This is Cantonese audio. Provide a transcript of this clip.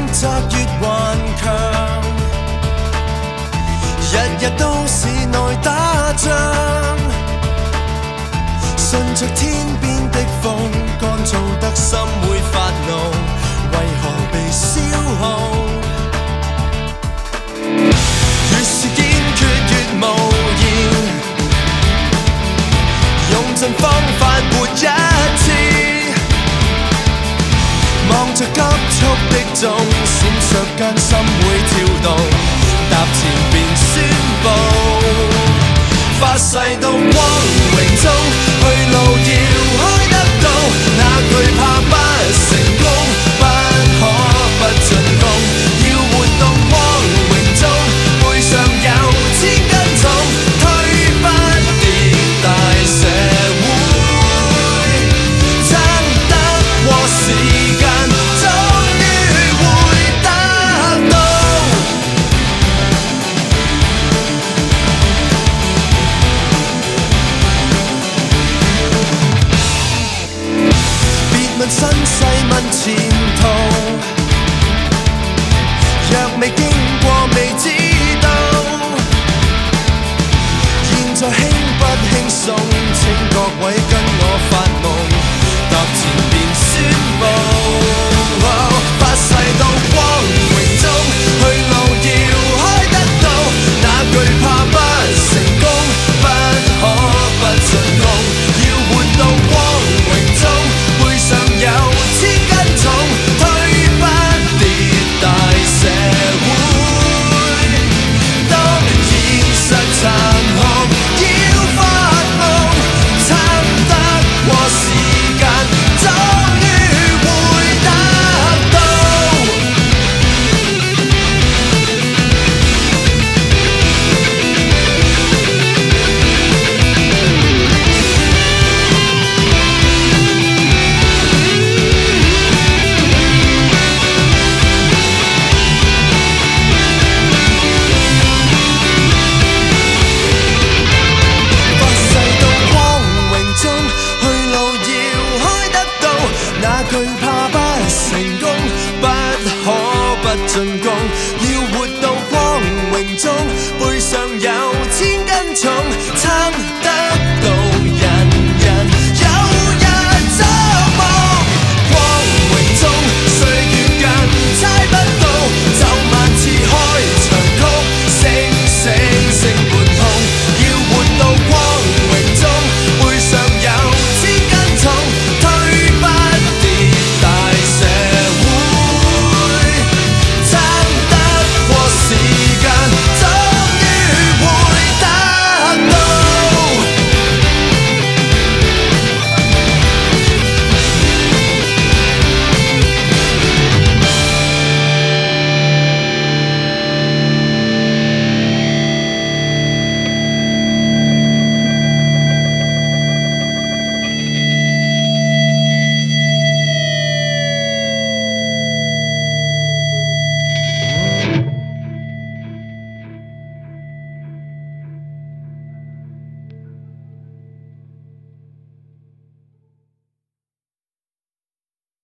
策越頑強，日日都市內打仗，順着天邊的風，乾燥得心會發怒，為何被消耗？越是堅決越無言，用盡方法活一次。望着急速的鐘，閃爍間心會跳動，踏前便宣佈，發誓到光榮中，去路要開得到，哪懼怕不成功，不可不進攻，要活到光榮中，背上有千斤重，推不跌大社會，撐得過時間。問身世問前途，若未經過未知道，現在輕不輕鬆？請各位跟我發夢，踏前便宣佈，發誓到光榮中，去路要開得到，哪懼怕不成功，不可不進攻，要活到光榮中。背上有千斤重，推不跌大社會。當現實殘酷，要發夢，撐得過時間，終於會得到。懼怕不成功，不可不進攻，要活到光榮中，背上有千斤重，撐